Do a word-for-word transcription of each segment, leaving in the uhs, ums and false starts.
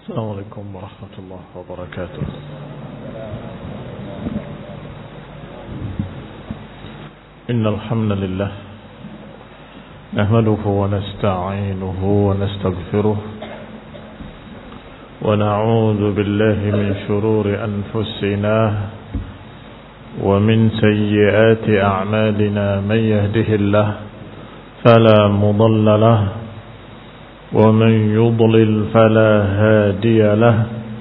السلام عليكم ورحمة الله وبركاته. إن الحمد لله نحمده ونستعينه ونستغفره ونعوذ بالله من شرور أنفسنا ومن سيئات أعمالنا. من يهده الله فلا مضل له ومن يضلل فلا هادي له،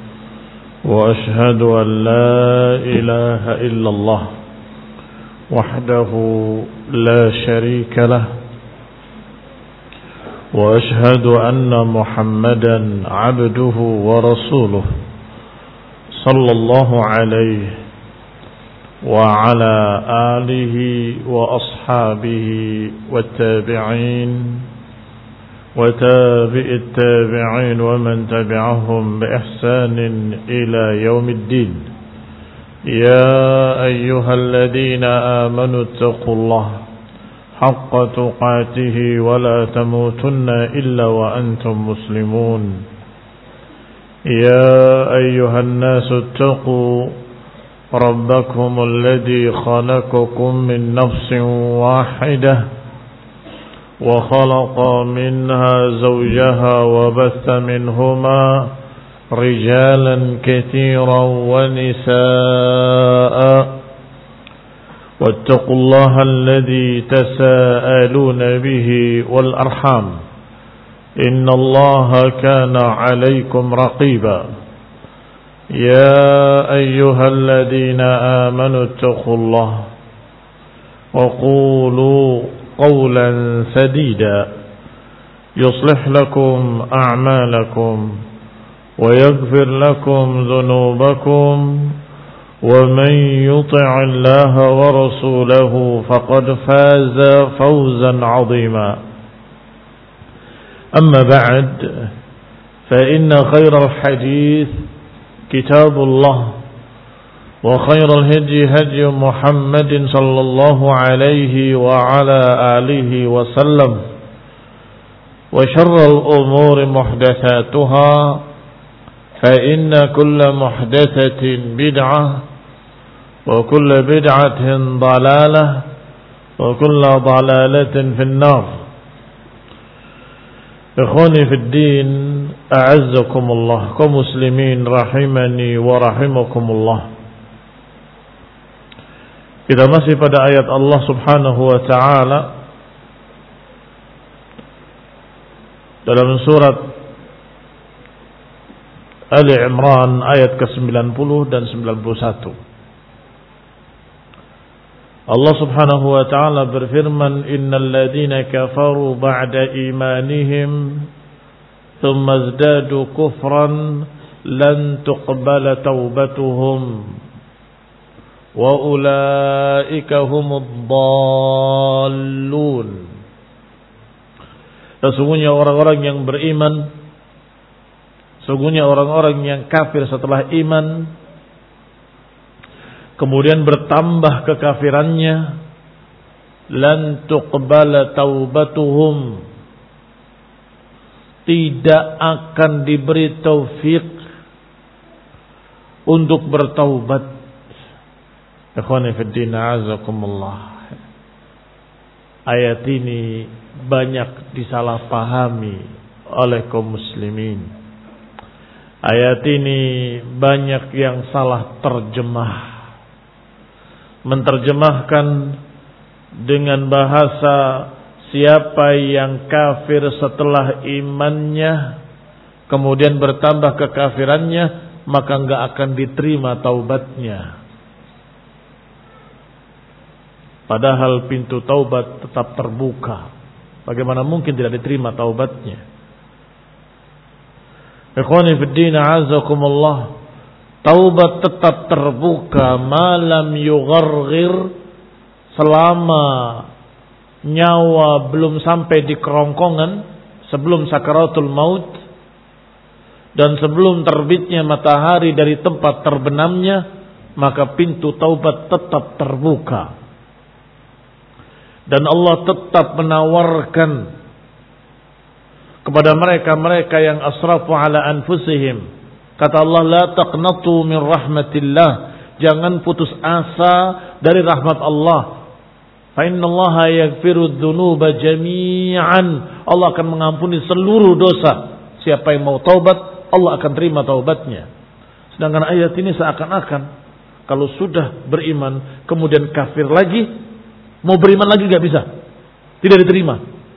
وأشهد أن لا إله إلا الله وحده لا شريك له، وأشهد أن محمدا عبده ورسوله صلى الله عليه وعلى آله وأصحابه والتابعين وتابع التابعين ومن تبعهم بإحسان إلى يوم الدين. يا أيها الذين آمنوا اتقوا الله حق تقاته ولا تموتن إلا وأنتم مسلمون. يا أيها الناس اتقوا ربكم الذي خلقكم من نفس واحدة وخلق منها زوجها وبث منهما رجالا كثيرا ونساء، واتقوا الله الذي تساءلون به والأرحام إن الله كان عليكم رقيبا. يا أيها الذين آمنوا اتقوا الله وقولوا قولا سديدا يصلح لكم أعمالكم ويغفر لكم ذنوبكم، ومن يطع الله ورسوله فقد فاز فوزا عظيما. أما بعد، فإن خير الحديث كتاب الله، وخير الهدي هدي محمد صلى الله عليه وعلى آله وسلم، وشر الأمور محدثاتها، فإن كل محدثة بدعة وكل بدعة ضلالة وكل ضلالة في النار. إخواني في الدين، أعزكم الله كمسلمين رحمني ورحمكم الله. Kita masih pada ayat Allah Subhanahu wa ta'ala dalam surat Ali Imran ayat ke sembilan puluh dan sembilan puluh satu. Allah Subhanahu wa ta'ala berfirman, Innal ladhina kafaru ba'da imanihim thumma izdadu kufran lan tuqbala taubatuhum wa ulaika humud dhallun. Sesungguhnya orang-orang yang beriman, sesungguhnya orang-orang yang kafir setelah iman kemudian bertambah kekafirannya, lan tuqbala taubatuhum, tidak akan diberi taufik untuk bertaubat. Ikhwani fi din, a'azakumullah. Ayat ini banyak disalahpahami oleh kaum muslimin. Ayat ini banyak yang salah terjemah, menterjemahkan dengan bahasa siapa yang kafir setelah imannya kemudian bertambah kekafirannya, maka enggak akan diterima taubatnya. Padahal pintu taubat tetap terbuka. Bagaimana mungkin tidak diterima taubatnya? Ikhwani fi din, a'azakumullah. Taubat tetap terbuka malam yugharghir, selama nyawa belum sampai di kerongkongan, sebelum sakaratul maut dan sebelum terbitnya matahari dari tempat terbenamnya, maka pintu taubat tetap terbuka. Dan Allah tetap menawarkan kepada mereka-mereka yang asrafu ala anfusihim, Kata Allah, la taqnatu min rahmatillah. Jangan putus asa dari rahmat Allah. Fa innallaha yaghfiru dzunuba jami'an. Allah akan mengampuni seluruh dosa. Siapa yang mau taubat, Allah akan terima taubatnya. Sedangkan ayat ini seakan-akan kalau sudah beriman kemudian kafir lagi, mau beriman lagi gak bisa. Tidak diterima.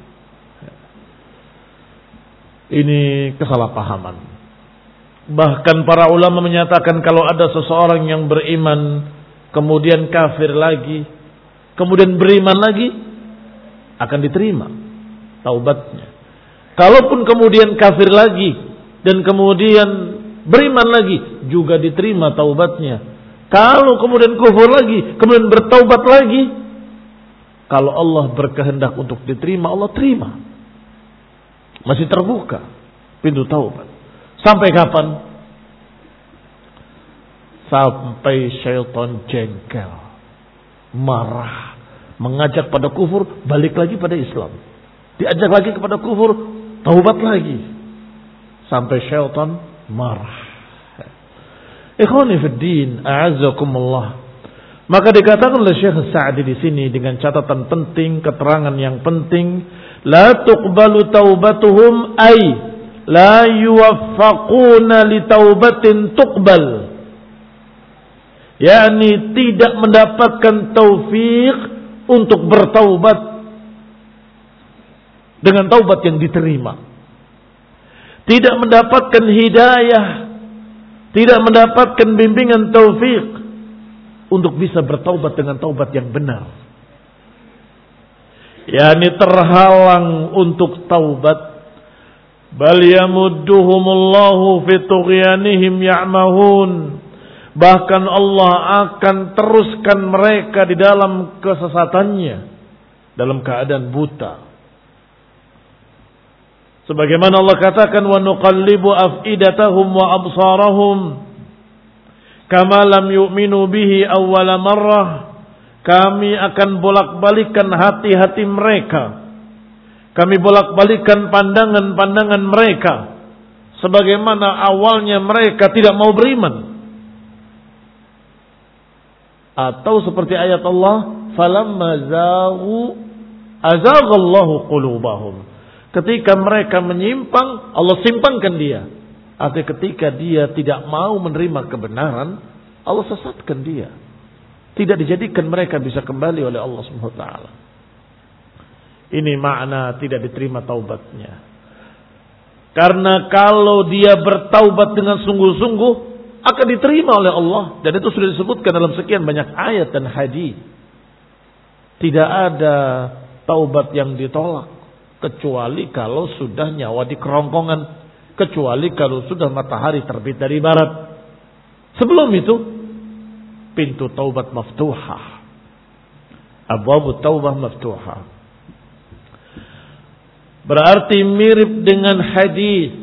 Ini kesalahpahaman. Bahkan para ulama menyatakan kalau ada seseorang yang beriman kemudian kafir lagi, kemudian beriman lagi, akan diterima taubatnya. Kalaupun kemudian kafir lagi dan kemudian beriman lagi, juga diterima taubatnya. Kalau kemudian kufur lagi, kemudian bertaubat lagi, kalau Allah berkehendak untuk diterima, Allah terima. Masih terbuka pintu taubat. Sampai kapan? Sampai syaitan jengkel, marah, mengajak pada kufur, balik lagi pada Islam. Diajak lagi kepada kufur, taubat lagi. Sampai syaitan marah. Ikhwani fid din, a'azzakumullah. Maka dikatakan oleh Syekh Sa'di di sini dengan catatan penting, keterangan yang penting, la tuqbalu taubatuhum ay la yuwaffaquna li taubatin tuqbal. yakni tidak mendapatkan taufik untuk bertaubat dengan taubat yang diterima. Tidak mendapatkan hidayah, tidak mendapatkan bimbingan taufik untuk bisa bertaubat dengan taubat yang benar. yakni terhalang untuk taubat. Bal yamudduhumullahu fi tughyanihim ya'mahun. Bahkan Allah akan teruskan mereka di dalam kesesatannya, dalam keadaan buta. Sebagaimana Allah katakan, wa nuqallibu afidatahum wa absarahum kama lam yu'minu bihi awwala marrah. Kami akan bolak-balikan hati-hati mereka. Kami bolak-balikan pandangan-pandangan mereka sebagaimana awalnya mereka tidak mau beriman. Atau seperti ayat Allah, falamma zaghu azaghallahu qulubahum. Ketika mereka menyimpang, Allah simpangkan dia. Artinya ketika dia tidak mau menerima kebenaran, Allah sesatkan dia. Tidak dijadikan mereka bisa kembali oleh Allah Subhanahu wa taala. Ini makna tidak diterima taubatnya. Karena kalau dia bertaubat dengan sungguh-sungguh, akan diterima oleh Allah. Dan itu sudah disebutkan dalam sekian banyak ayat dan hadis. Tidak ada taubat yang ditolak, kecuali kalau sudah nyawa di kerongkongan, kecuali kalau sudah matahari terbit dari barat. Sebelum itu, pintu taubat maftuhah. Abwabut taubah maftuhah. Berarti mirip dengan hadis,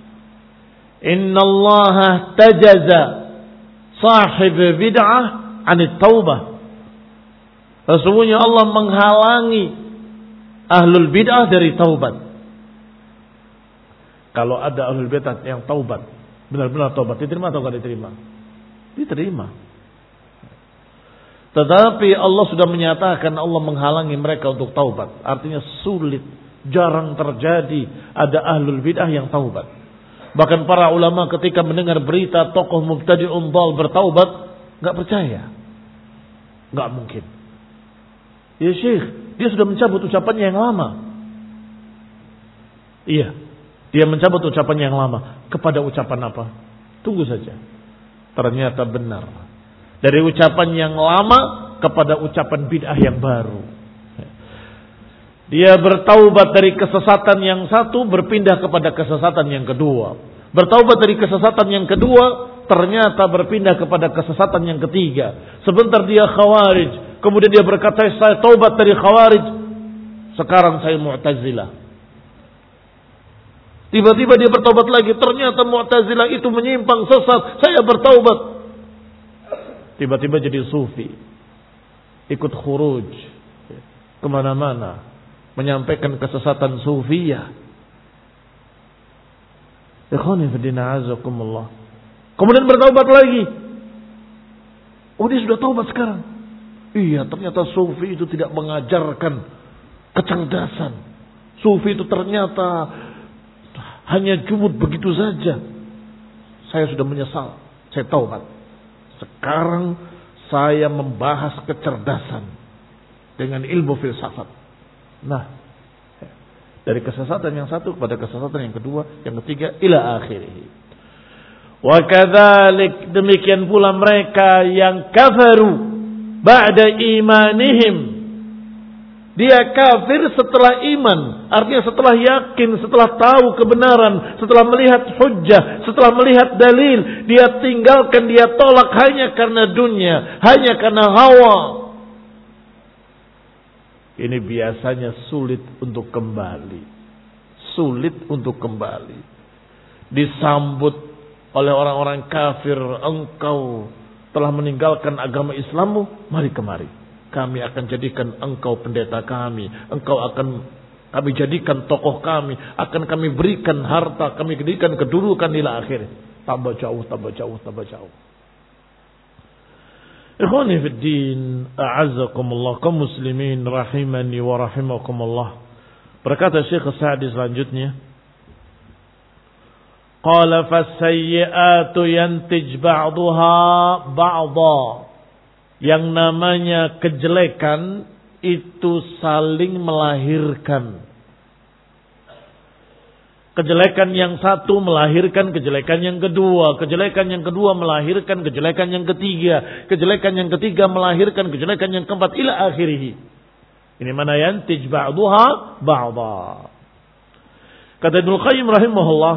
innallaha tajaza sahib bid'ah anit taubah. Sesungguhnya Allah menghalangi ahlul bid'ah dari taubat. Kalau ada ahlul bid'ah yang taubat, benar-benar taubat, diterima atau tidak diterima? Diterima. Tetapi Allah sudah menyatakan Allah menghalangi mereka untuk taubat. Artinya sulit, jarang terjadi ada ahlul bid'ah yang taubat. Bahkan para ulama ketika mendengar berita tokoh mubtadi'un dhal bertaubat, enggak percaya. Enggak mungkin. Ya Syekh, dia sudah mencabut ucapannya yang lama. Iya, dia mencabut ucapannya yang lama. Kepada ucapan apa? Tunggu saja. Ternyata benar. Dari ucapan yang lama kepada ucapan bid'ah yang baru. Dia bertaubat dari kesesatan yang satu, berpindah kepada kesesatan yang kedua. Bertaubat dari kesesatan yang kedua, ternyata berpindah kepada kesesatan yang ketiga. Sebentar dia khawarij, kemudian dia berkata, saya taubat dari khawarij, sekarang saya mu'tazilah. Tiba-tiba dia bertaubat lagi, ternyata mu'tazilah itu menyimpang, sesat, saya bertaubat. Tiba-tiba jadi sufi, ikut khuruj kemana-mana, menyampaikan kesesatan sufiyah. Ikhwani fillah azakumullah. Kemudian bertaubat lagi. Oh, dia sudah taubat sekarang. Iya, ternyata sufi itu tidak mengajarkan kecerdasan. Sufi itu ternyata hanya jumud begitu saja. Saya sudah menyesal. Saya taubat. Sekarang saya membahas kecerdasan dengan ilmu filsafat. Nah, dari kesesatan yang satu kepada kesesatan yang kedua, yang ketiga, ila akhirih. Wa kadzalik, demikian pula mereka yang kafaru ba'da imanihim. Dia kafir setelah iman, artinya setelah yakin, setelah tahu kebenaran, setelah melihat hujjah, setelah melihat dalil, dia tinggalkan, dia tolak hanya karena dunia, hanya karena hawa. Ini biasanya sulit untuk kembali. Sulit untuk kembali. Disambut oleh orang-orang kafir, engkau telah meninggalkan agama Islammu, mari kemari. Kami akan jadikan engkau pendeta kami. Engkau akan kami jadikan tokoh kami. Akan kami berikan harta. Kami jadikan kedudukan ila akhir. Tambah jauh, tambah jauh, tambah jauh. Ikhwani fi din, a'azzakumullah, kaum muslimin rahimani wa rahimakumullah. Berkata Syekh Sa'di selanjutnya, qala fasayyi'atu yantij ba'daha ba'dha. Yang namanya kejelekan itu saling melahirkan. Kejelekan yang satu melahirkan kejelekan yang kedua. Kejelekan yang kedua melahirkan kejelekan yang ketiga. Kejelekan yang ketiga melahirkan kejelekan yang keempat. Ila akhirih. Ini mana yantij ba'duha ba'da. Kata Ibnu Qayyim rahimahullah,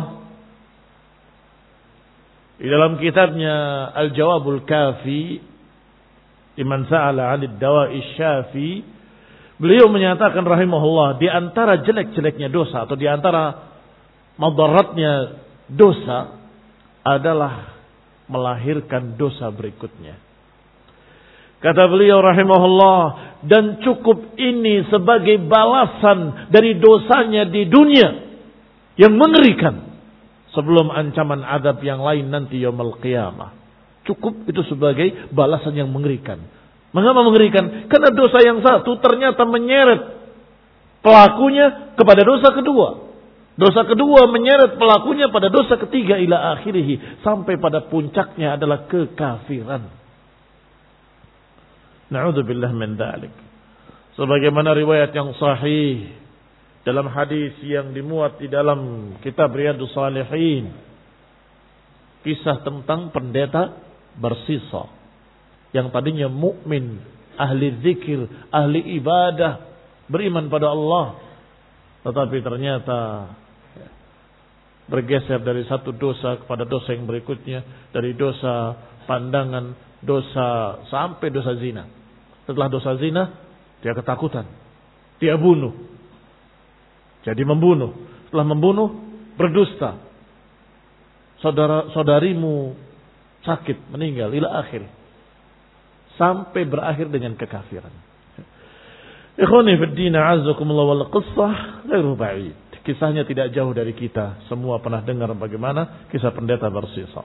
di dalam kitabnya Al-Jawabul Kafi Liman sa'ala 'anid dawa'i syafi, beliau menyatakan rahimahullah, di antara jelek-jeleknya dosa atau di antara madaratnya dosa adalah melahirkan dosa berikutnya. Kata beliau rahimahullah, dan cukup ini sebagai balasan dari dosanya di dunia yang mengerikan sebelum ancaman azab yang lain nanti yaumul qiyamah. Cukup itu sebagai balasan yang mengerikan. Mengapa mengerikan? Karena dosa yang satu ternyata menyeret pelakunya kepada dosa kedua. Dosa kedua menyeret pelakunya pada dosa ketiga ila akhirih. Sampai pada puncaknya adalah kekafiran. Na'udzubillah min dzalik. Sebagaimana riwayat yang sahih dalam hadis yang dimuat di dalam kitab Riyadhus Shalihin. Kisah tentang pendeta bersisa yang tadinya mukmin, ahli zikir, ahli ibadah, beriman pada Allah, tetapi ternyata bergeser dari satu dosa kepada dosa yang berikutnya, dari dosa pandangan, dosa sampai dosa zina. Setelah dosa zina, dia ketakutan, dia bunuh, jadi membunuh. Setelah membunuh, berdusta. Saudara-saudarimu sakit, meninggal, ila akhir. Sampai berakhir dengan kekafiran. Ikhwani fi din, a'azzakumullah, wal qissah ghairu ba'id. Kisahnya tidak jauh dari kita. Semua pernah dengar bagaimana kisah pendeta bersisa.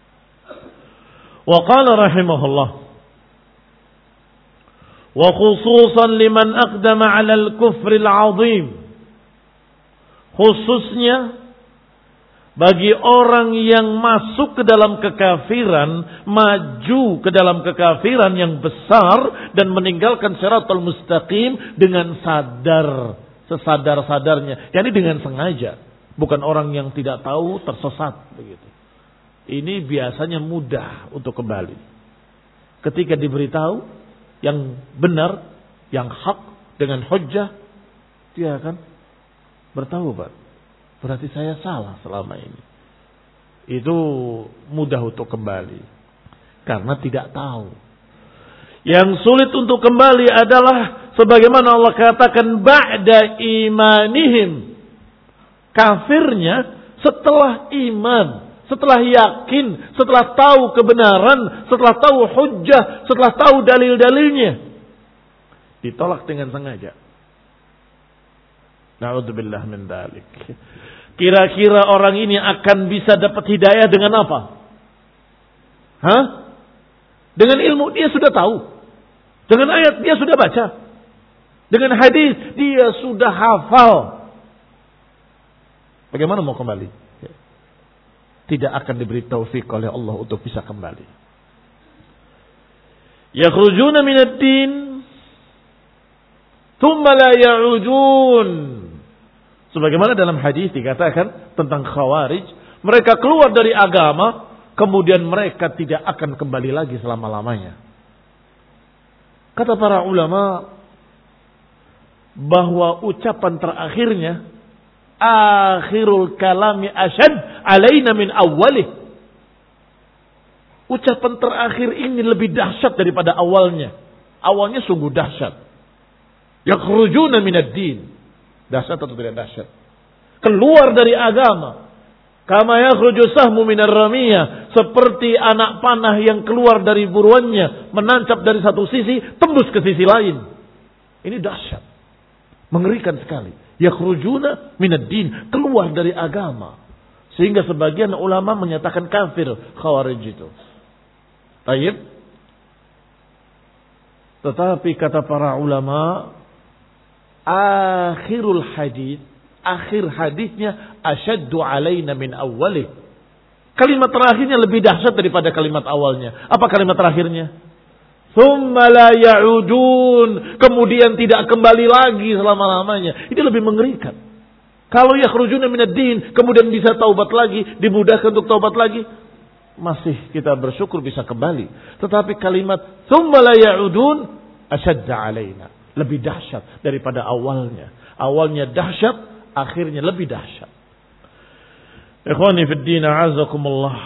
Wa qala rahimahullah, wa khususan liman aqdama 'ala al-kufri al-'azim. Khususnya bagi orang yang masuk ke dalam kekafiran, maju ke dalam kekafiran yang besar dan meninggalkan siratal mustaqim dengan sadar, sesadar-sadarnya, yakni dengan sengaja, bukan orang yang tidak tahu tersesat begitu. Ini biasanya mudah untuk kembali. Ketika diberitahu yang benar, yang hak dengan hujjah, dia akan bertaubat. Berarti saya salah selama ini. Itu mudah untuk kembali. Karena tidak tahu. Yang sulit untuk kembali adalah sebagaimana Allah katakan ba'da imanihim. Kafirnya setelah iman, setelah yakin, setelah tahu kebenaran, setelah tahu hujjah, setelah tahu dalil-dalilnya. Ditolak dengan sengaja. Na'udzubillah min dzalik. Kira-kira orang ini akan bisa dapat hidayah dengan apa? Hah? Dengan ilmu dia sudah tahu. Dengan ayat dia sudah baca. Dengan hadis dia sudah hafal. Bagaimana mau kembali? Tidak akan diberi taufik oleh Allah untuk bisa kembali. Yakhrujuna minad din thumma la ya'udun. Sebagaimana dalam hadis dikatakan tentang Khawarij, mereka keluar dari agama, kemudian mereka tidak akan kembali lagi selama-lamanya. Kata para ulama bahwa ucapan terakhirnya, akhirul kalami asyad alaina min awwalih. Ucapan terakhir ini lebih dahsyat daripada awalnya. Awalnya sungguh dahsyat. Yakhrujuna minad din. Dahsyat atau tidak dahsyat? Keluar dari agama. Kama yakhruju sahmu minar ramiyah. Seperti anak panah yang keluar dari buruannya, menancap dari satu sisi, tembus ke sisi lain. Ini dahsyat. Mengerikan sekali. Yakhrujuna minad din. Keluar dari agama. Sehingga sebagian ulama menyatakan kafir Khawarij itu. Tayyib. Tetapi kata para ulama, akhirul hadis, akhir hadisnya asyaddu alaina min awwalih. Kalimat terakhirnya lebih dahsyat daripada kalimat awalnya. Apa kalimat terakhirnya? Tsumma la ya'udun. Kemudian tidak kembali lagi selama-lamanya. Ini lebih mengerikan. Kalau yakhrujuna minad din, kemudian bisa taubat lagi, dimudahkan untuk taubat lagi, masih kita bersyukur bisa kembali. Tetapi kalimat tsumma la ya'udun asyadda alaina. Lebih dahsyat daripada awalnya. Awalnya dahsyat, akhirnya lebih dahsyat. Ikhwani fid din, a'azakumullah.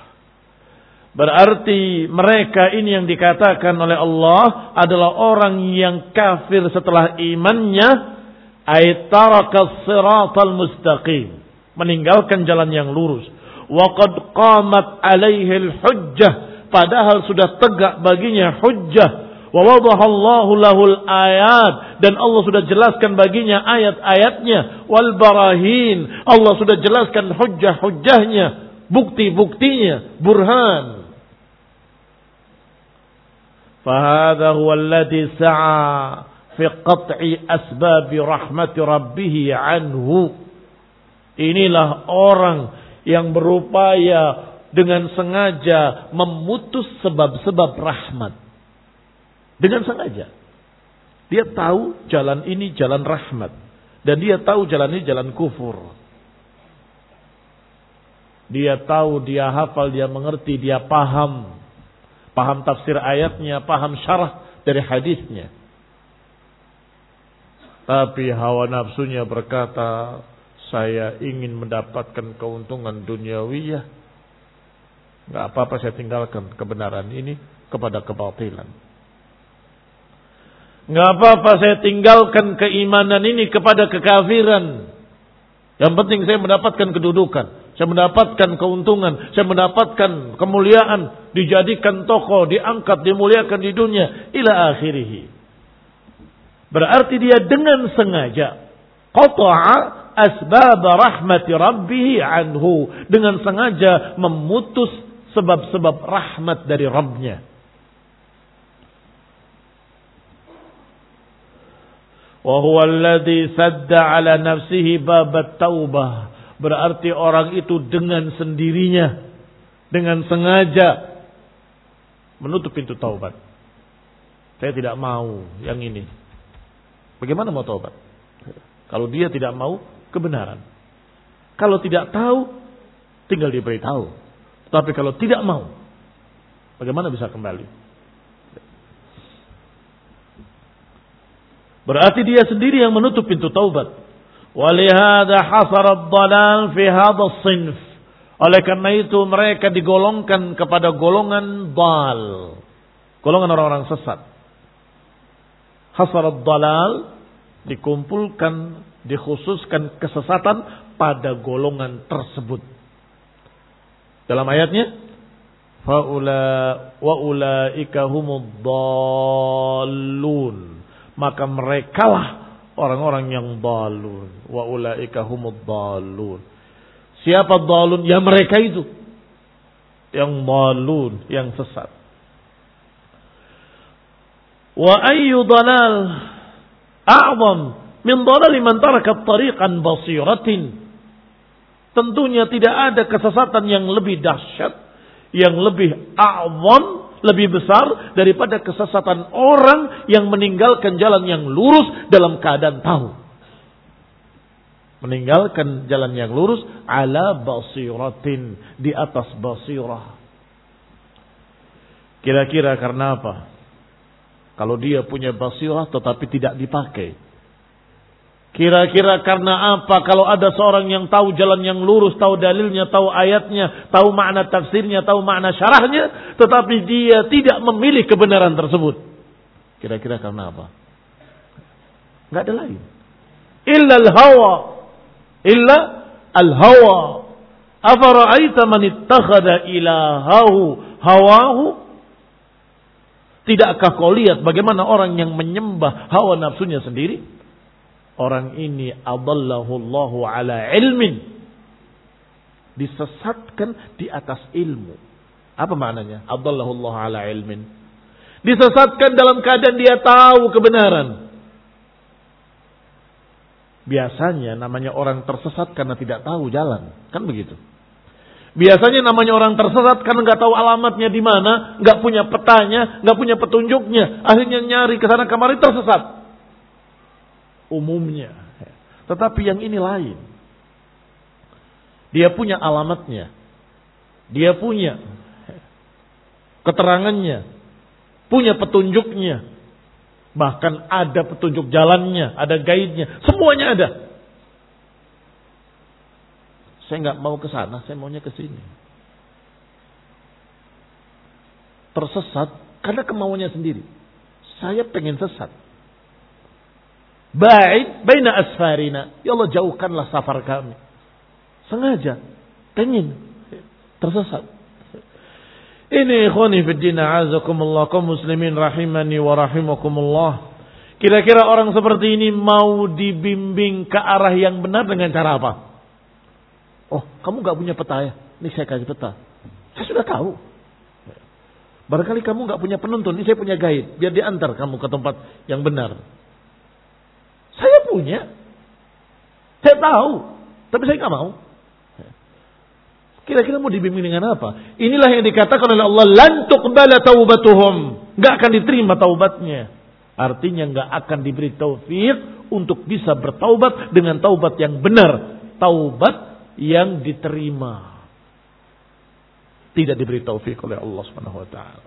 Berarti mereka ini yang dikatakan oleh Allah adalah orang yang kafir setelah imannya, ay taraka siratal mustaqim, meninggalkan jalan yang lurus. Wa qad qamat alaihi al-hujjah, padahal sudah tegak baginya hujjah. Wa wadahallahu lahul ayat, dan Allah sudah jelaskan baginya ayat-ayatnya. Wal barahin, Allah sudah jelaskan hujjah-hujjahnya, bukti-buktinya, burhan. Fahadha huwa alladhi sa'a fi qat'i asbabi rahmati rabbih anhu. Inilah orang yang berupaya dengan sengaja memutus sebab-sebab rahmat. Dengan sengaja. Dia tahu jalan ini jalan rahmat. Dan dia tahu jalan ini jalan kufur. Dia tahu, dia hafal, dia mengerti, dia paham. Paham tafsir ayatnya, paham syarah dari hadisnya. Tapi hawa nafsunya berkata, saya ingin mendapatkan keuntungan duniawiyah. Gak apa-apa saya tinggalkan kebenaran ini kepada kebatilan. Gak apa-apa saya tinggalkan keimanan ini kepada kekafiran. Yang penting saya mendapatkan kedudukan, saya mendapatkan keuntungan, saya mendapatkan kemuliaan, dijadikan tokoh, diangkat, dimuliakan di dunia, ila akhirih. Berarti dia dengan sengaja qata'a asbab rahmati rabbih anhu, dengan sengaja memutus sebab-sebab rahmat dari Rabbnya. Wa huwa alladhi sadda ala nafsihi babat taubah. Berarti orang itu dengan sendirinya, dengan sengaja menutup pintu taubat. Saya tidak mau yang ini. Bagaimana mau taubat? Kalau dia tidak mau kebenaran. Kalau tidak tahu, tinggal diberitahu. Tapi kalau tidak mau, bagaimana bisa kembali? Berarti dia sendiri yang menutup pintu taubat. Walihada hasara ad-dalal fi hadha as-sinf. Oleh karena itu mereka digolongkan kepada golongan dal. Golongan orang-orang sesat. Hasara ad-dalal dikumpulkan, dikhususkan kesesatan pada golongan tersebut. Dalam ayatnya, faula wa ulaika humud dallun. Maka merekalah orang-orang yang dalun. Wa ulaika humud dalun. Siapa dalun? Ya mereka itu. yang dhalun, yang sesat. Wa ayyu dhalal a'zam min dhalali man taraka tariqan basiratin. Tentunya tidak ada kesesatan yang lebih dahsyat, yang lebih a'zam, lebih besar daripada kesesatan orang yang meninggalkan jalan yang lurus dalam keadaan tahu. Meninggalkan jalan yang lurus ala basiratin, di atas basirah. Kira-kira karena apa? Kalau dia punya basirah tetapi tidak dipakai. Kira-kira karena apa kalau ada seorang yang tahu jalan yang lurus, tahu dalilnya, tahu ayatnya, tahu makna tafsirnya, tahu makna syarahnya, tetapi dia tidak memilih kebenaran tersebut. Kira-kira karena apa? Enggak ada lain. Illa al-hawa. Illa al-hawa. Afara'aita man ittakhadha ilahahu hawahu? Tidakkah kau lihat bagaimana orang yang menyembah hawa nafsunya sendiri? Orang ini adallahu Allahu ala ilmin. Disesatkan di atas ilmu. Apa maknanya? Adallahu Allahu ala ilmin. Disesatkan dalam keadaan dia tahu kebenaran. Biasanya namanya orang tersesat karena tidak tahu jalan. Kan begitu. Biasanya namanya orang tersesat karena nggak tahu alamatnya di mana, nggak punya petanya, nggak punya petunjuknya. Akhirnya nyari ke sana kemari tersesat. Umumnya. Tetapi yang ini lain. Dia punya alamatnya. Dia punya keterangannya. Punya petunjuknya. Bahkan ada petunjuk jalannya. Ada guide-nya. Semuanya ada. Saya nggak mau ke sana. Saya maunya ke sini. Tersesat karena kemauannya sendiri. Saya pengen sesat. Ba'id baina asfarina. Ya Allah, jauhkanlah safar kami. Sengaja. Pengen. Tersesat. Ini ikhwani fiddin a'azakumullah. Kaum muslimin rahimani wa rahimakumullah. Kira-kira orang seperti ini mau dibimbing ke arah yang benar dengan cara apa? Oh, kamu gak punya peta ya? Ini saya kasih peta. Saya sudah tahu. Barangkali kamu gak punya penuntun. Ini saya punya guide. Biar diantar kamu ke tempat yang benar. Saya punya. Saya tahu. Tapi saya nggak mau. Kira-kira mau dibimbing dengan apa? Inilah yang dikatakan oleh Allah. Lan tuqbala taubatuhum. Nggak akan diterima taubatnya. Artinya nggak akan diberi taufik untuk bisa bertaubat dengan taubat yang benar. Taubat yang diterima. Tidak diberi taufik oleh Allah Subhanahu wa taala.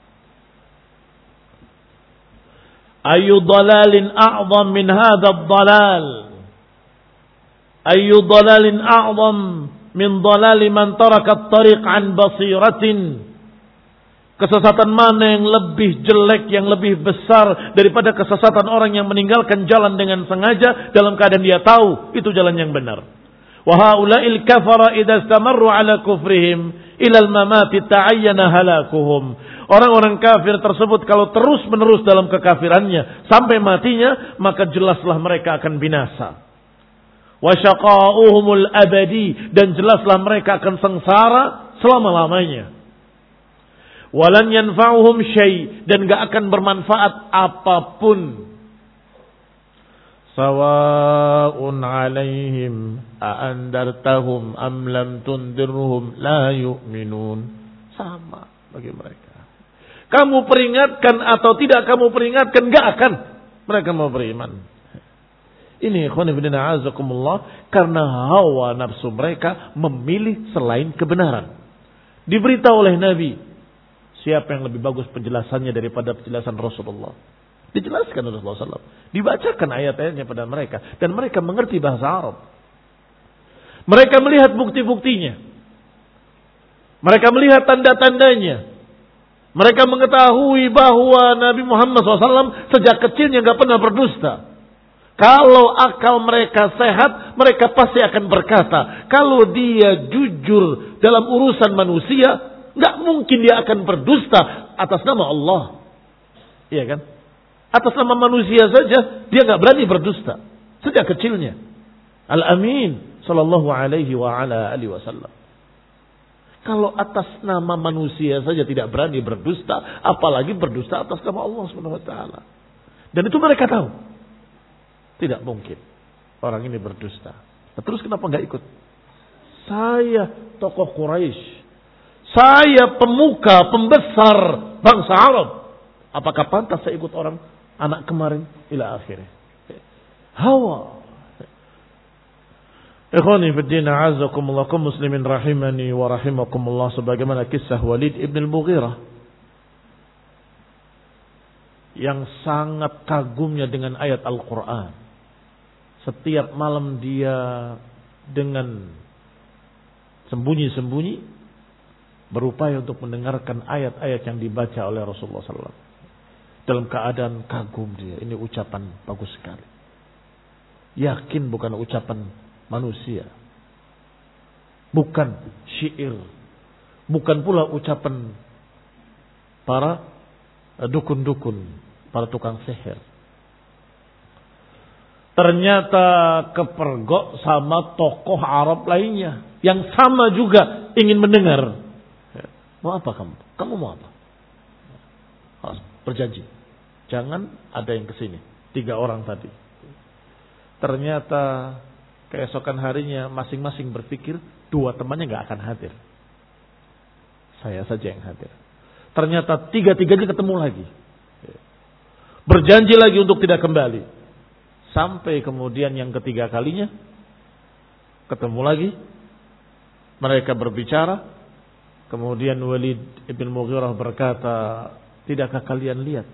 Ayu dalalin a'zam min hadha ad-dalal. Ayu dalalin a'zam min dalali man taraka at-tariq an basiratin. Kesesatan mana yang lebih jelek, yang lebih besar daripada kesesatan orang yang meninggalkan jalan dengan sengaja dalam keadaan dia tahu itu jalan yang benar. Wa haula'il kafara idza istamarru ala kufrihim ila al-mamati ta'ayyana halakuhum. Orang-orang kafir tersebut kalau terus-menerus dalam kekafirannya sampai matinya, maka jelaslah mereka akan binasa. Wa syaqa'uhumul abadi, dan jelaslah mereka akan sengsara selama-lamanya. Walan yanfa'uhum syai', dan enggak akan bermanfaat apapun. Sawa'un 'alaihim a andartahum am lam tundirhum la yu'minun. Sama bagi mereka. Kamu peringatkan atau tidak kamu peringatkan, enggak akan mereka mau beriman. Ini ikhwan fillah a'azakumullah, karena hawa nafsu mereka memilih selain kebenaran. Diberitahu oleh Nabi, siapa yang lebih bagus penjelasannya daripada penjelasan Rasulullah? Dijelaskan oleh Rasulullah shallallahu alaihi wasallam. Dibacakan ayat-ayatnya pada mereka. Dan mereka mengerti bahasa Arab. Mereka melihat bukti-buktinya. Mereka melihat tanda-tandanya. Mereka mengetahui bahwa Nabi Muhammad shallallahu alaihi wasallam sejak kecilnya gak pernah berdusta. Kalau akal mereka sehat, mereka pasti akan berkata, kalau dia jujur dalam urusan manusia, gak mungkin dia akan berdusta atas nama Allah. Iya kan? Atas nama manusia saja, dia gak berani berdusta. Sejak kecilnya. Al-Amin sallallahu alaihi wa ala alihi wasallam. Kalau atas nama manusia saja tidak berani berdusta, apalagi berdusta atas nama Allah Subhanahu wa taala. Dan itu mereka tahu. Tidak mungkin orang ini berdusta. Nah, terus kenapa enggak ikut? Saya tokoh Quraisy. Saya pemuka, pembesar bangsa Arab. Apakah pantas saya ikut orang anak kemarin? Ila akhirnya. Hawa. Ikhwani fi din, a'azzakumullah, kaum muslimin rahimani wa rahimakumullah, sebagaimana kisah Walid ibn al-Mughirah yang sangat kagumnya dengan ayat Al-Quran. Setiap malam dia dengan sembunyi-sembunyi berupaya untuk mendengarkan ayat-ayat yang dibaca oleh Rasulullah sallallahu alaihi wasallam. Dalam keadaan kagum dia, ini ucapan bagus sekali. Yakin bukan ucapan manusia, bukan syair, bukan pula ucapan para dukun-dukun, para tukang sihir. Ternyata kepergok sama tokoh Arab lainnya yang sama juga ingin mendengar. Mau apa kamu? Kamu mau apa? Harus berjanji, jangan ada yang kesini. Tiga orang tadi. Ternyata keesokan harinya masing-masing berpikir dua temannya nggak akan hadir. Saya saja yang hadir. Ternyata tiga-tiganya ketemu lagi. Berjanji lagi untuk tidak kembali. Sampai kemudian yang ketiga kalinya ketemu lagi. Mereka berbicara. Kemudian Walid ibn Mughirah berkata, tidakkah kalian lihat?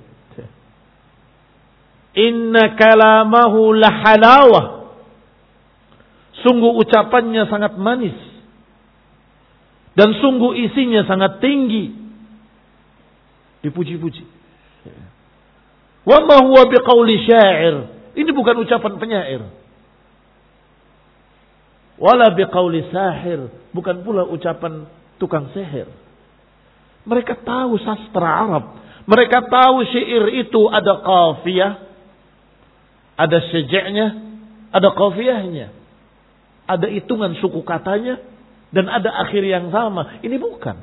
Inna kalamahu lahalawah. Sungguh ucapannya sangat manis. Dan sungguh isinya sangat tinggi. Dipuji-puji. Wa ma huwa biqauli syair. Ini bukan ucapan penyair. Wala biqauli sahir. Bukan pula ucapan tukang sihir. Mereka tahu sastra Arab. Mereka tahu syair itu ada qafiyah. Ada syaja'nya. Ada qafiyahnya. Ada hitungan suku katanya. Dan ada akhir yang sama. Ini bukan.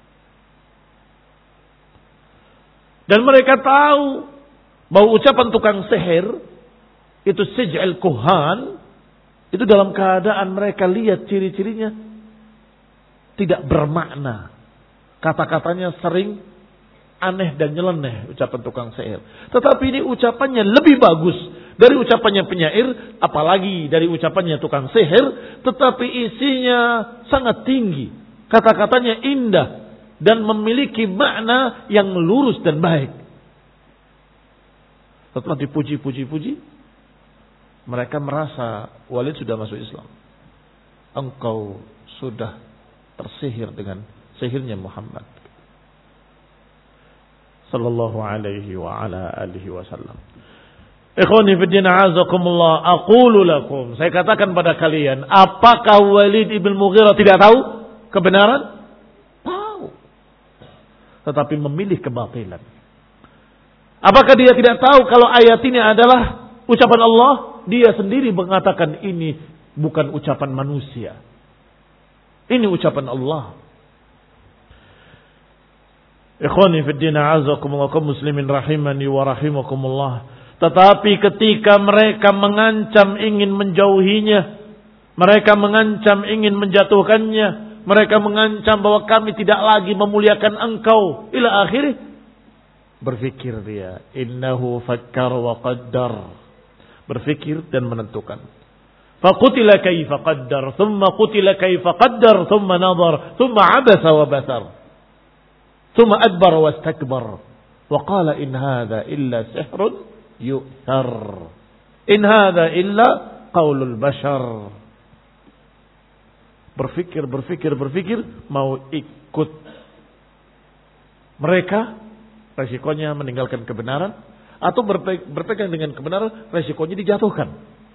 Dan mereka tahu bahwa ucapan tukang sihir itu sij'al kuhan, itu dalam keadaan mereka lihat ciri-cirinya tidak bermakna. Kata-katanya sering aneh dan nyeleneh ucapan tukang sihir. Tetapi ini ucapannya lebih bagus dari ucapannya penyair, apalagi dari ucapannya tukang sihir, tetapi isinya sangat tinggi. Kata-katanya indah dan memiliki makna yang lurus dan baik. Setelah dipuji-puji-puji, mereka merasa Walid sudah masuk Islam. Engkau sudah tersihir dengan sihirnya Muhammad sallallahu alaihi wa ala alihi wasallam. Ikhwani fi din, a'azakumullah, aqulu lakum, saya katakan pada kalian, apakah Walid ibn Mughirah tidak tahu kebenaran? Tahu. Tetapi memilih kebatilan. Apakah dia tidak tahu kalau ayat ini adalah ucapan Allah? Dia sendiri mengatakan ini bukan ucapan manusia. Ini ucapan Allah. Ikhwani fi din, a'azakumullah, kaum muslimin rahimani wa rahimakumullah. Tetapi ketika mereka mengancam ingin menjauhinya, mereka mengancam ingin menjatuhkannya, mereka mengancam bahwa kami tidak lagi memuliakan engkau, ila akhirih, berfikir dia, innahu fakkar wa qaddar, berfikir dan menentukan. Faqutila kaifa qaddar, thumma qutila kaifa qaddar, thumma nadhar, thumma abasa wa basar, thumma adbar wa istakbar, wa qala in hadha illa sihrun yu'thar, in hadha illa qaulul bashar. Berfikir, berfikir, berfikir, mau ikut mereka, resikonya meninggalkan kebenaran, atau berpegang dengan kebenaran, resikonya dijatuhkan,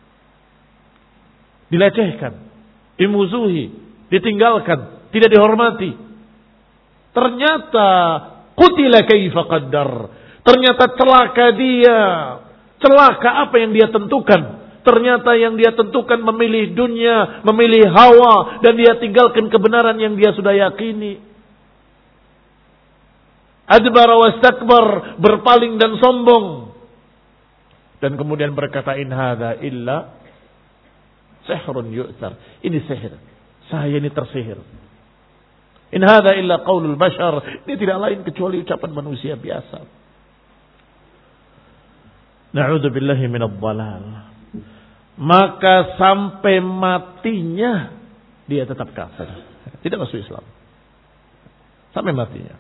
dilecehkan, dimusuhi, ditinggalkan, tidak dihormati. Ternyata qutila kaifa qaddar, ternyata celaka dia, celaka apa yang dia tentukan, Ternyata yang dia tentukan memilih dunia, memilih hawa, dan dia tinggalkan kebenaran yang dia sudah yakini. Adbara wastakbar, berpaling dan sombong. Dan kemudian berkata, in hadza illa sihrun yu'thar. Ini sihir. Saya ini tersihir. In hadza illa qaulul bashar. Ini tidak lain kecuali ucapan manusia biasa. Na'udzubillahi minadh dhalal. Maka sampai matinya dia tetap kafir. Tidak masuk Islam. Sampai matinya.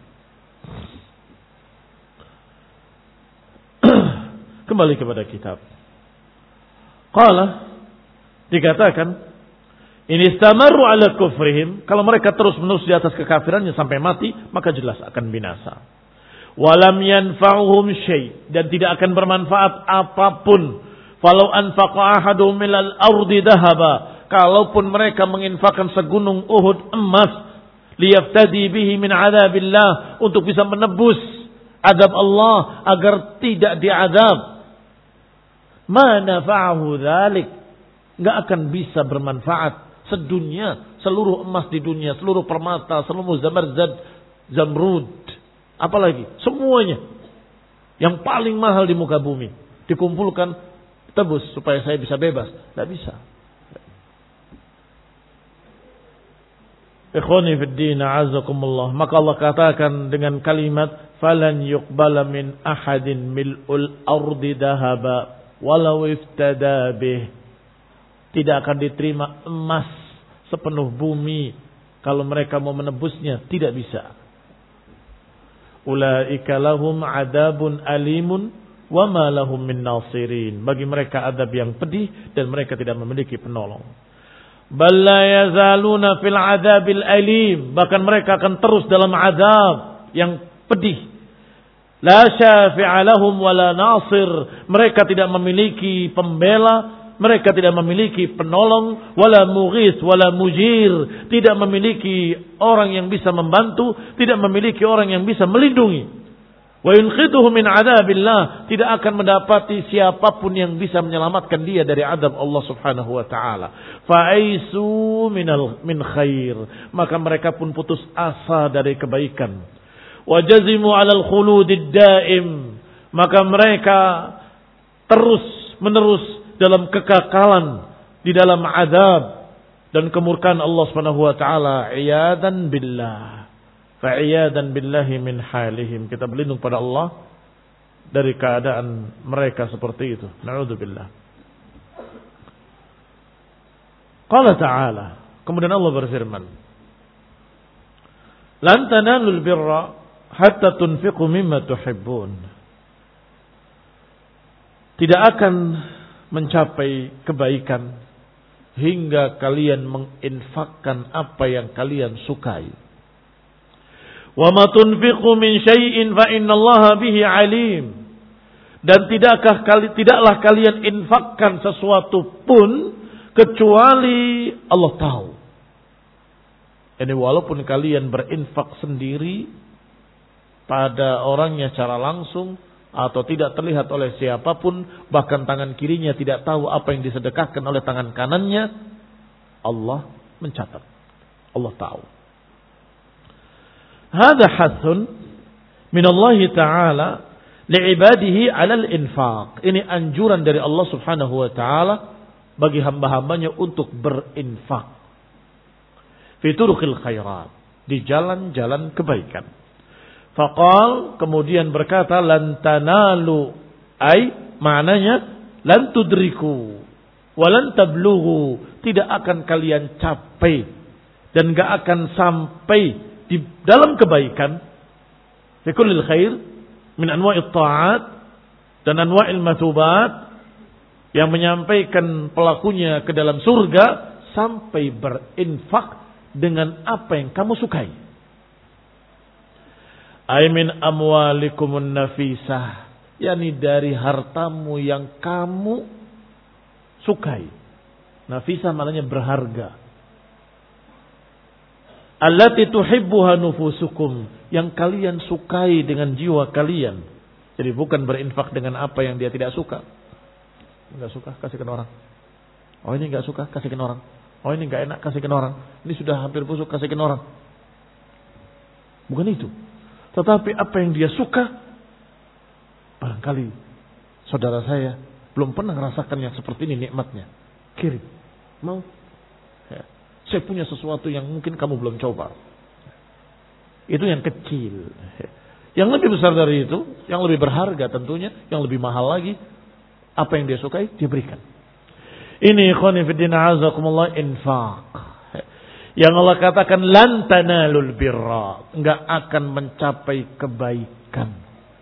Kembali kepada kitab. Qala, dikatakan, in istamaru ala kufrihim, kalau mereka terus menerus di atas kekafirannya sampai mati, maka jelas akan binasa. Walam yanfa'uhum syai', dan tidak akan bermanfaat apapun. Falau anfaqa ahaduhum milal ardi dahaba, kalaupun mereka menginfakkan segunung Uhud emas, liyaftadi bihi min adzabillah, untuk bisa menebus azab Allah agar tidak diazab. Ma nafa'ahu dzalik, enggak akan bisa bermanfaat sedunia, seluruh emas di dunia, seluruh permata, seluruh zamarjad, zamrud, apalagi semuanya yang paling mahal di muka bumi dikumpulkan, tebus supaya saya bisa bebas, enggak bisa. Ikhwani fid din, a'azzakumullah. Maka Allah katakan dengan kalimat, falan yuqbala min ahadin mil'ul ardi dahaba walau iftada bih. Tidak akan diterima emas sepenuh bumi kalau mereka mau menebusnya, tidak bisa. Ulaika lahum adabun alimun wa ma lahum min nasirin. Bagi mereka adab yang pedih dan mereka tidak memiliki penolong. Bal la yazaluna fil adabil alim, bahkan mereka akan terus dalam azab yang pedih. La syafi'a lahum wala nasir, mereka tidak memiliki pembela, mereka tidak memiliki penolong, wala mughis wala mujir, tidak memiliki orang yang bisa membantu, tidak memiliki orang yang bisa melindungi. Wa yunqidhuhu min adzabillah, tidak akan mendapati siapapun yang bisa menyelamatkan dia dari azab Allah Subhanahu wa taala. Fa aisu minal min khair, maka mereka pun putus asa dari kebaikan. Wa jazimu 'alal khuludid daim, maka mereka terus menerus dalam kekekalan di dalam azab dan kemurkaan Allah Subhanahu wa taala. Iyadan billah. Fa'iyadan billahi min halihim, kita berlindung pada Allah dari keadaan mereka seperti itu. Na'udzubillah. Qala ta'ala, kemudian Allah berfirman, lan tanalul birra hatta tunfiqu mimma tuhibbun. Tidak akan mencapai kebaikan hingga kalian menginfakkan apa yang kalian sukai. Wa ma tunfiqu min syai'in fa innallaha bihi alim. Dan tidakkah kali tidaklah kalian infakkan sesuatu pun kecuali Allah tahu. Ini walaupun kalian berinfak sendiri pada orangnya secara langsung atau tidak terlihat oleh siapapun, bahkan tangan kirinya tidak tahu apa yang disedekahkan oleh tangan kanannya, Allah mencatat. Allah tahu. Hada hathun min Allah Ta'ala li'ibadihi 'alal infaq. Ini anjuran dari Allah Subhanahu wa taala bagi hamba-hambanya untuk berinfak. Fi turuqil khairat, di jalan-jalan kebaikan. Faqal, kemudian berkata, lan tanalu, ay maknanya lan tudriku wa lan tablughu, tidak akan kalian capai dan enggak akan sampai di dalam kebaikan, fi kullil khair min anwa'it ta'at dan anwa'il mathubat, yang menyampaikan pelakunya ke dalam surga sampai berinfak dengan apa yang kamu sukai. Ay min amwalikumun nafisah, yakni dari hartamu yang kamu sukai. Nafisah maknanya berharga. Allati tuhibbuha nufusukum, yang kalian sukai dengan jiwa kalian. Jadi bukan berinfak dengan apa yang dia tidak suka. Enggak suka, kasihkan orang. Oh ini nggak suka, kasihkan orang. Oh ini nggak enak, kasihkan orang. Ini sudah hampir busuk, kasihkan orang. Bukan itu. Tetapi apa yang dia suka, barangkali saudara saya belum pernah merasakan yang seperti ini nikmatnya. Kirim. Mau? Ya. Saya punya sesuatu yang mungkin kamu belum coba. Itu yang kecil. Yang lebih besar dari itu, yang lebih berharga tentunya, yang lebih mahal lagi, apa yang dia sukai, dia berikan. Ini ikhwani fiddin azakumullah infaq. Yang Allah katakan lan tanalul birra, enggak akan mencapai kebaikan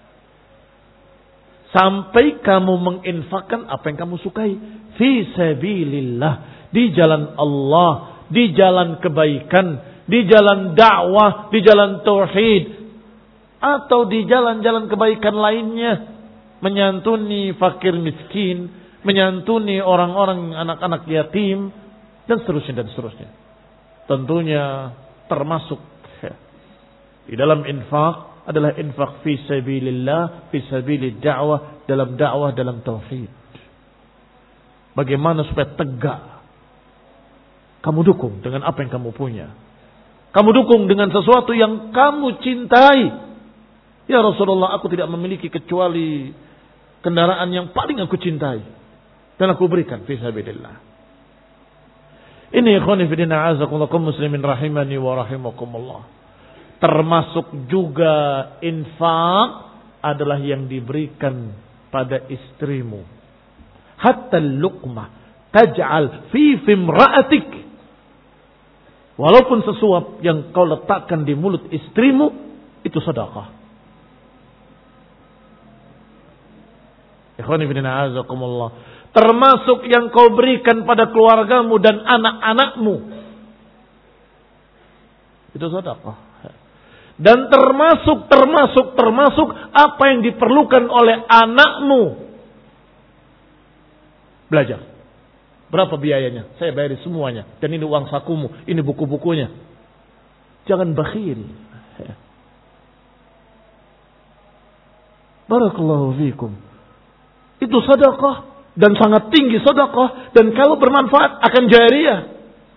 sampai kamu menginfakkan apa yang kamu sukai fi sabilillah, di jalan Allah, di jalan kebaikan, di jalan dakwah, di jalan tauhid, atau di jalan-jalan kebaikan lainnya, menyantuni fakir miskin, menyantuni orang-orang anak-anak yatim, dan seterusnya dan seterusnya. Tentunya termasuk ya, di dalam infak adalah infak fi sabilillah, fi sabilid da'wah, dalam dakwah, dalam tauhid. Bagaimana supaya tegak kamu dukung dengan apa yang kamu punya. Kamu dukung dengan sesuatu yang kamu cintai. Ya Rasulullah, aku tidak memiliki kecuali kendaraan yang paling aku cintai, dan aku berikan fi sabilillah. Ini ikhwani fillah a'azakumullah muslimin rahimani wa rahimakumullah. Termasuk juga infak adalah yang diberikan pada istrimu. Hatta luqmah taj'al fi fimra'atik. Walaupun sesuap yang kau letakkan di mulut istrimu itu sedekah. Ikhwani fillah a'azakumullah. Termasuk yang kau berikan pada keluargamu dan anak-anakmu, itu sedekah. Dan termasuk, termasuk, termasuk apa yang diperlukan oleh anakmu. Belajar. Berapa biayanya? Saya bayari semuanya. Dan ini uang sakumu, ini buku-bukunya. Jangan bakhil. Barakallahu fiikum. Itu sedekah. Dan sangat tinggi sedekah, dan kalau bermanfaat akan jariyah.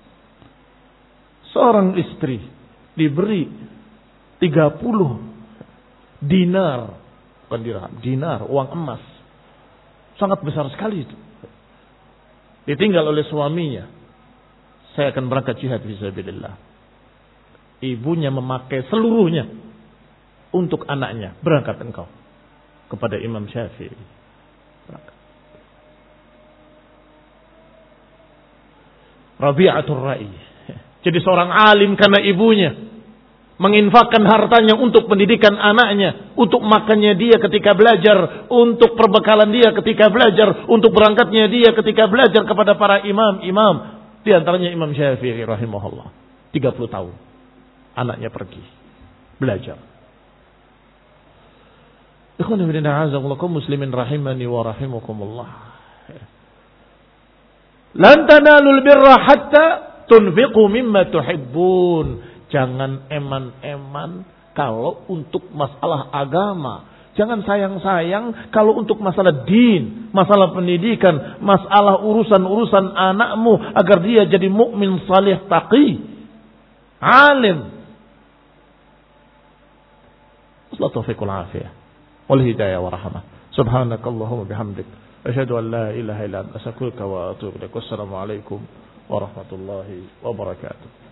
Seorang istri diberi tiga puluh dinar, bukan dirham, dinar, uang emas. Sangat besar sekali itu. Ditinggal oleh suaminya. Saya akan berangkat jihad fisabilillah. Ibunya memakai seluruhnya untuk anaknya. Berangkat engkau kepada Imam Syafi'i. Berangkat. Rabi'atul Ra'i. Jadi seorang alim karena ibunya menginfakkan hartanya untuk pendidikan anaknya, untuk makannya dia ketika belajar, untuk perbekalan dia ketika belajar, untuk berangkatnya dia ketika belajar kepada para imam-imam. Di antaranya Imam Syafi'i rahimahullah. tiga puluh tahun anaknya pergi belajar. Ikhwan fillah a'azakumullah muslimin rahimani wa rahimakumullah. Lan tanalul birra hatta tunfiqu mimma tuhibbun. Jangan eman-eman kalau untuk masalah agama. Jangan sayang-sayang kalau untuk masalah din, masalah pendidikan, masalah urusan-urusan anakmu agar dia jadi mukmin salih taqi, alim. Wassalatu taufiqul afiyah wal hidayah wa rahmah. Subhanakallahumma bihamdik. Asyhadu an la ilaha illa anta astaghfiruka wa atubu ilaik. Wassalamu alaikum warahmatullahi wabarakatuh.